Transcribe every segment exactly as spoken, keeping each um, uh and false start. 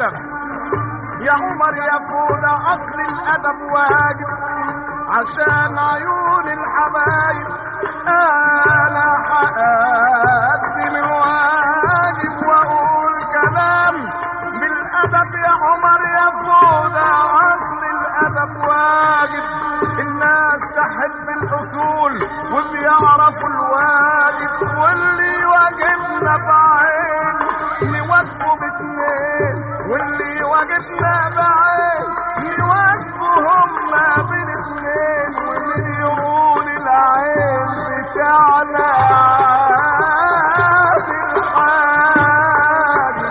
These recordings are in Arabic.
الأدب يا عمر يا فودة، أصل الأدب واجب عشان عيون الحبايب. أنا هقدم الواجب وأقول كلام بالأدب يا عمر يا فودة، أصل الأدب واجب. الناس تحب الأصول وبيعرفوا الواجب، واللي واجبنا بعين نواجبه باتنين، واللي واجبنا بعين نواجبه هما بالاتنين. ومن يقول العين بتاعنا بالحاجب.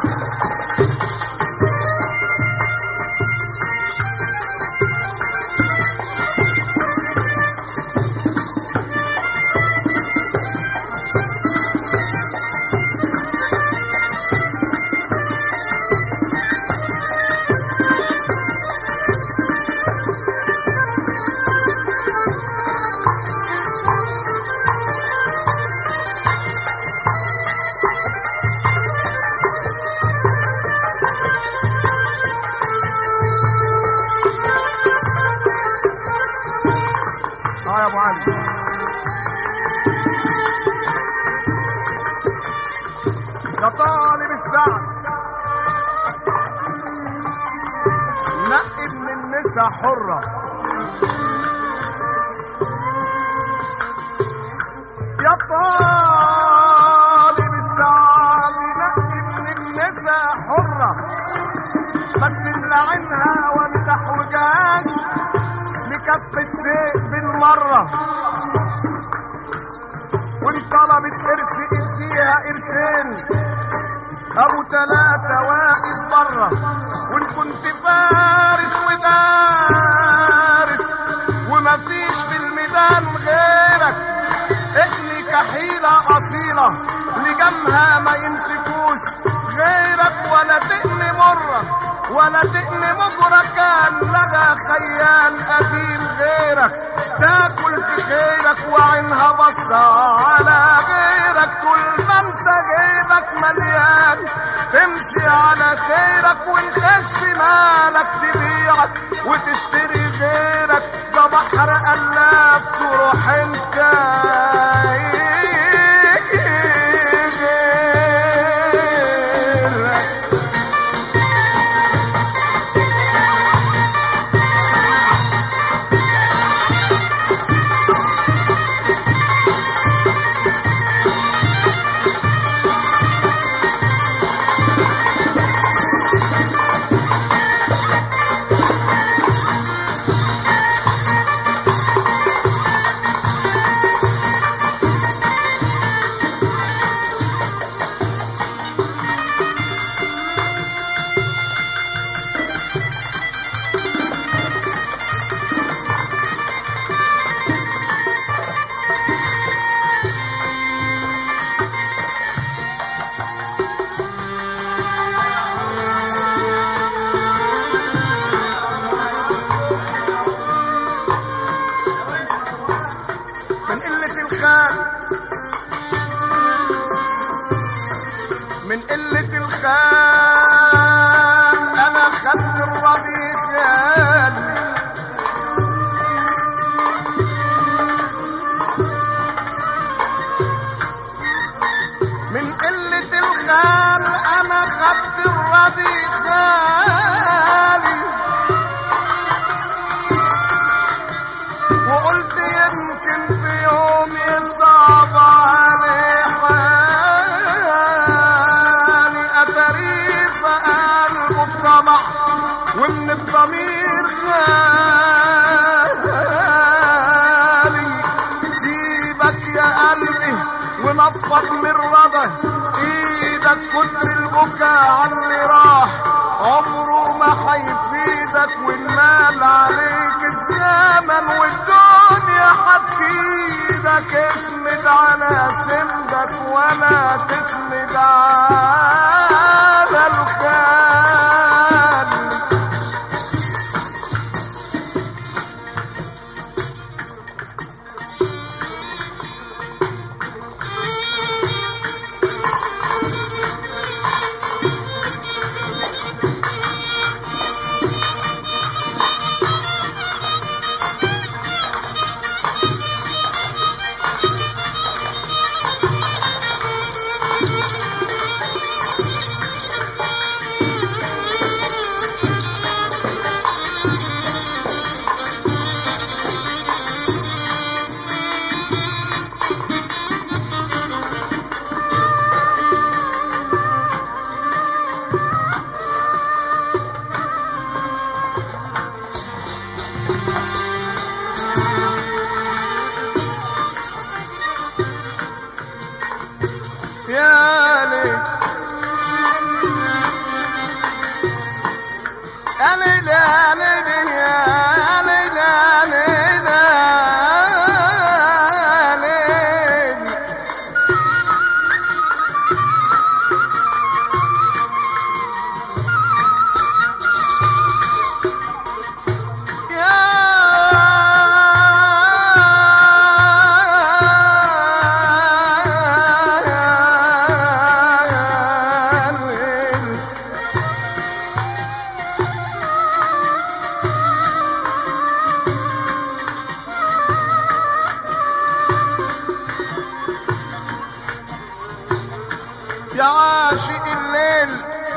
اه يا ابو علي، يا طالب السعد نقي من النساء حرة، يا طالب السعد نقي من النساء حرة، بس نلعنها وامدح وجاش لكفة شيء بالمرة. وان طلبت قرش اديها قرشين، ابو تلاتة واقف برا. وان كنت فارس ودارس ومفيش في الميدان غيرك، اقني كحيلة اصيلة لجمها ما يمسكوش غيرك، ولا تقني مرة ولا تقني مجرى كان لغى خيال قديم غيرك، تاكل في خيرك وعينها بصة على غيرك. طول ما انت جيبك مليان تمشي على سيرك، ونخش مالك تبيعك وتشتري غيرك. ده بحر قلاب تروح انت من قلة الخال انا خدت الربيع خال. من قلة الخال انا خدت الربيع خالي، وقلت يمكن في يوم يصعب عليه الطمع، ومن الضمير غالي. سيبك يا قلبي ونفض من رضا ايدك، كتر البكا عاللي راح عمره ما هيفيدك. والمال عليك الزمن والدنيا هتفيدك. اسند على سندك ولا تسند على الخال. يا عاشق الليل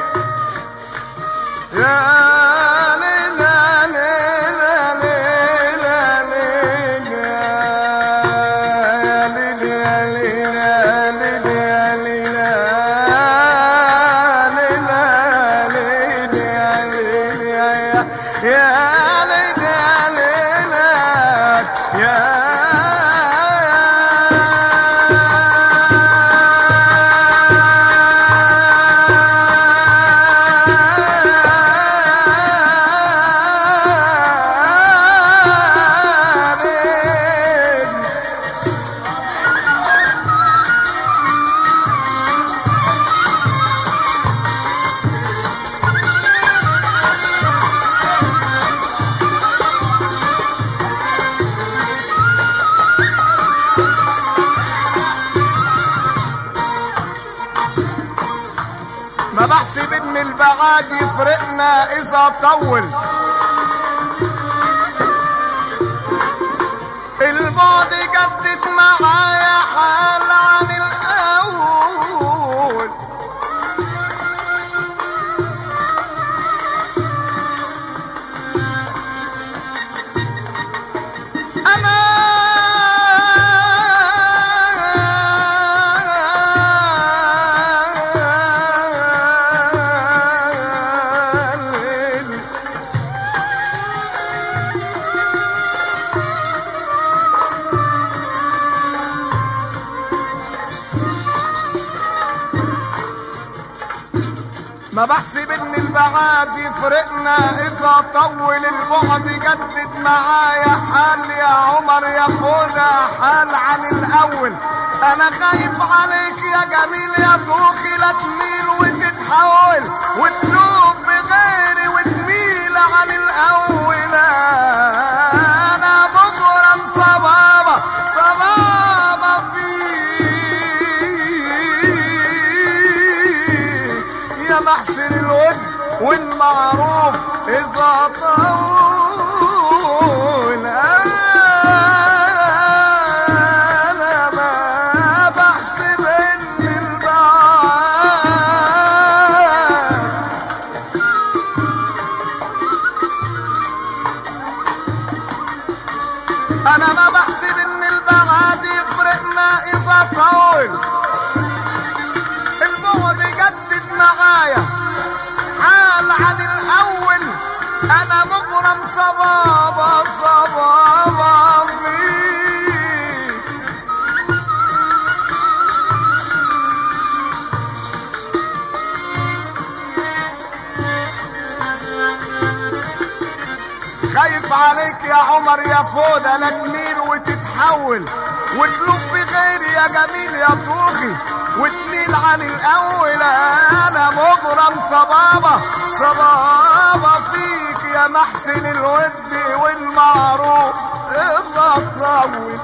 يا ليل يا ليل يا ليل يا ليل يا ليل يا ليل يا ليل يا ليل يا ما بحسب ان البعاد يفرقنا اذا طول البعد جدد معايا حال عن الاول انا ما بحسب ان البعاد يفرقنا اذا طول البعد جدد معايا حال يا عمر يا خدها حال عن الاول انا خايف عليك يا جميل يا طوخي لا تميل وتتحول وتلوب بغيري وتميل عن الاول انا بغرم صبابة صبابة فيك يا محسن الود والمعروف اذا طول انا ما بحسب ان البعاد انا ما بحسب ان البعاد يفرقنا اذا طول البعد يجدد معايا حال عن الاول انا مغرم صبابة صبابة فيك خايف عليك يا عمر يا فودة لا تميل وتتحول وتلوب بغيري يا جميل يا طوخي وتميل عن الاول انا مغرم صبابة صبابة فيك يا محسن الود والمعروف اذا طول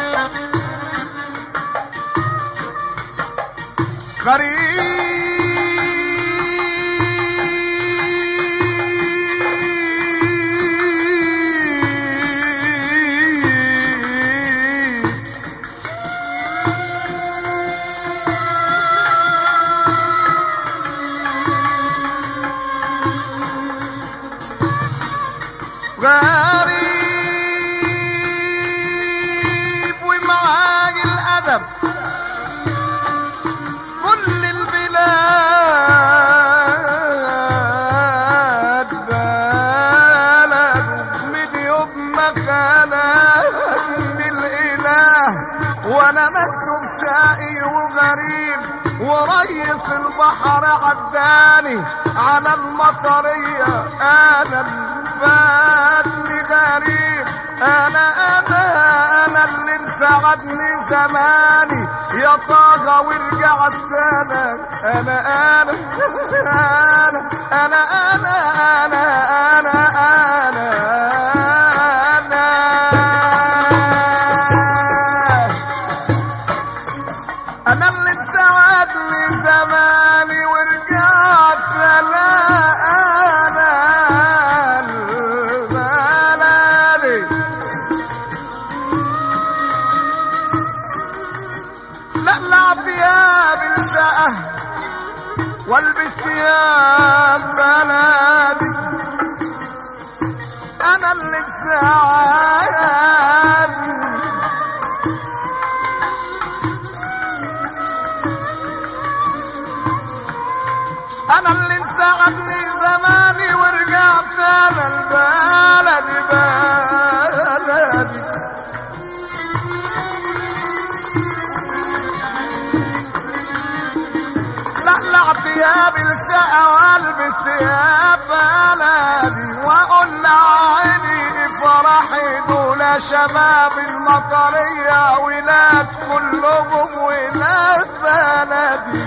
غريب ومعاي الأدب كل البلاد بلد مديوب مخالة من الإله، وأنا مكتوب شقي وغريب وريس البحر عداني على المطرية. أنا فاتني غريب، انا انا انا اللي انسعدني زماني يا طاقة ورجعت انا انا انا انا انا انا انا انا انا انا اللي انسعدني زماني ورجعت انا ثياب الشقة والبس ثياب بلدي. انا اللي انسعدني انا اللي انسعدني زماني ورجعت انا البلد بلدي. لقلع ثياب الشقة والبس ثياب بلدي، واقول لعيني فرحي دول شباب المطرية ولاد كلهم ولاد بلدي.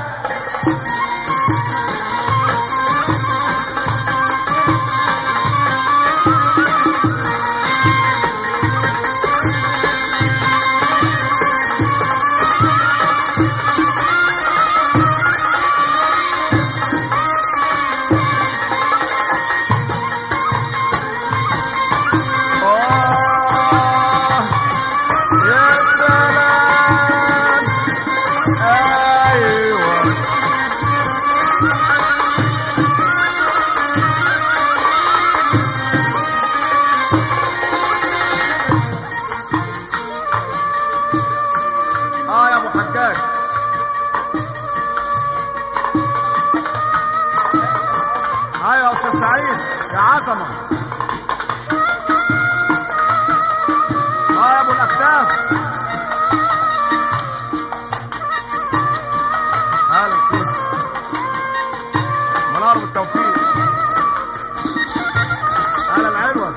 ايوه يا استاذ سعيد يا عظمه. اه يا ابو الاكتاف. هلا سيدي منار بالتوفيق. هلا العلوه.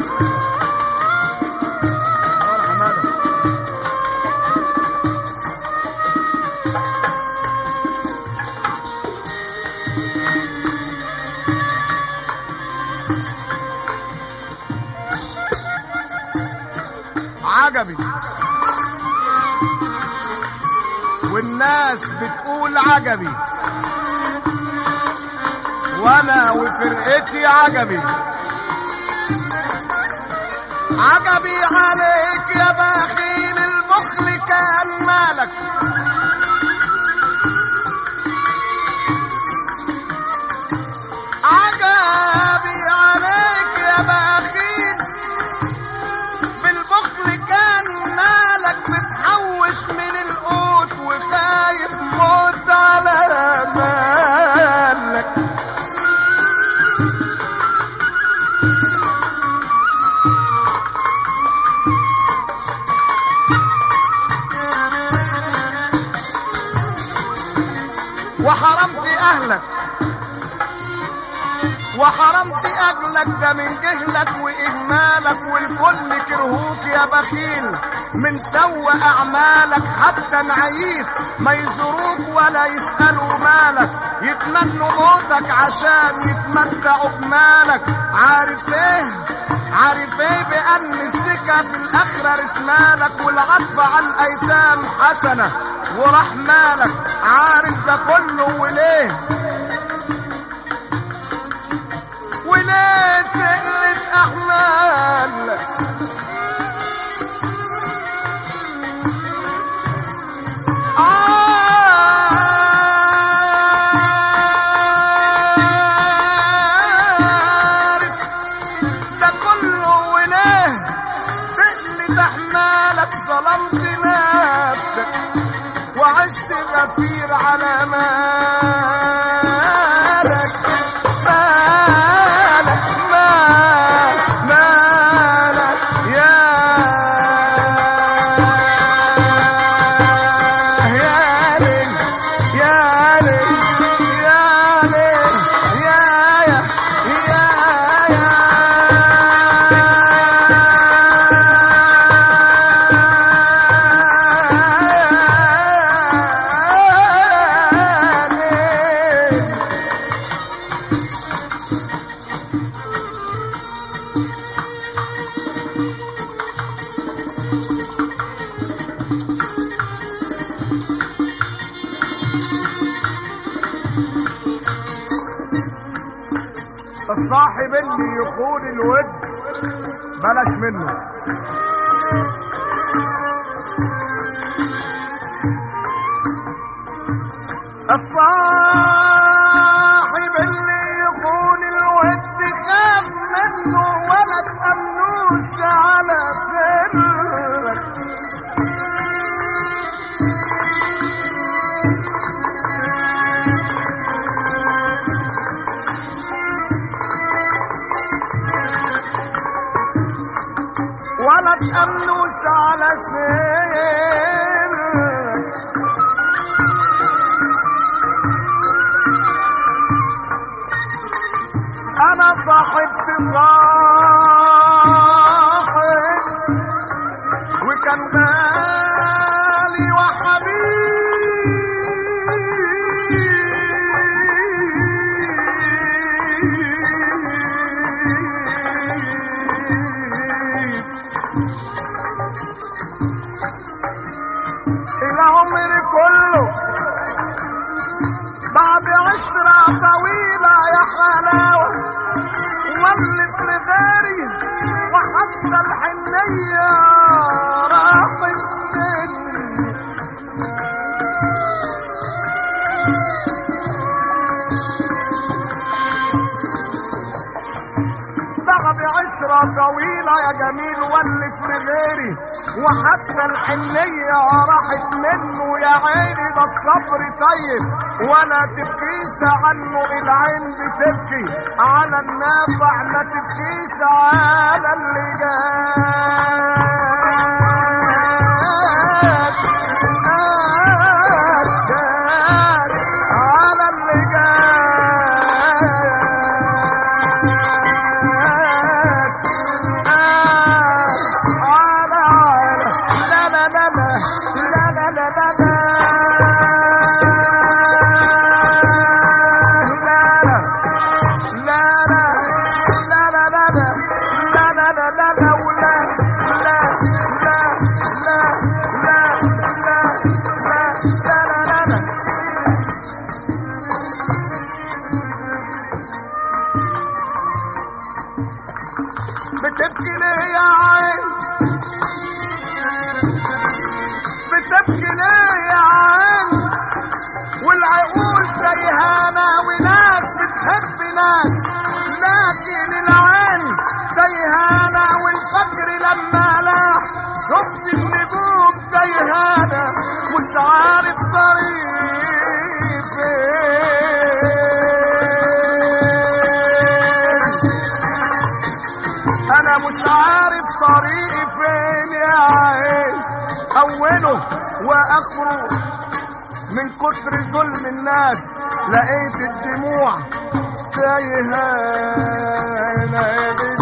هلا حماده. عجبي والناس بتقول عجبي، وانا وفرقتي عجبي. عجبي عليك يا بخيل البخل كان مالك، عجبي عليك يا بخيل بالبخل كان مالك، بتحوش من القوت وخايف موت على مالك. وحرمت اهلك وحرمت اجلك، ده من جهلك واهمالك، والكل كرهوك يا بخيل من سوء اعمالك. حتى نعيف ما يزوروك ولا يسألوا مالك، يتمنوا موتك عشان يتمتعوا بمالك. عارف ايه عارف ايه بأن السكة في الآخرة رسمالك، والعطف على الأيتام حسنة ورحمالك. عارف ده كله وليه وليه تقلت أحمالك؟ ظلمت نفسك وعشت غفير على مالك. مالك مالك مالك يا يا ليل يا ليل يا ليل يا يا يا يا الصاحب اللي يخون الود بلاش منه. الصاحب اللي يخون الود خاف منه ولا تأمنوش على سرك. ولا تأمنوش على سرك. أنا صاحبت صاحب وكان غالي العمر كله بعد عشرة طويلة يا حلاوة ولف لغيري وحتى الحنية راحت مني. بعد عشرة طويلة يا جميل ولف لغيري وحتى الحنية راحت منه. يا عيني ده الصبر طيب ولا تبكيش عنه، العين بتبكي على النافع ما تبكيش على اللي جاك. جاك على اللي جاك على لا لا لا لا لا لا لا لا بتبكي ليه يا عين؟ بتبكي ليه يا عين؟ والعقول تيهانة وناس بتحب ناس، لكن العين تيهانة والفجر لما لاح شفت النجوم تيهانة مش عارف طريق فين. انا مش عارف طريقي فين يا عين، اوله واخره من كتر ظلم الناس لقيت الدموع تايهانة.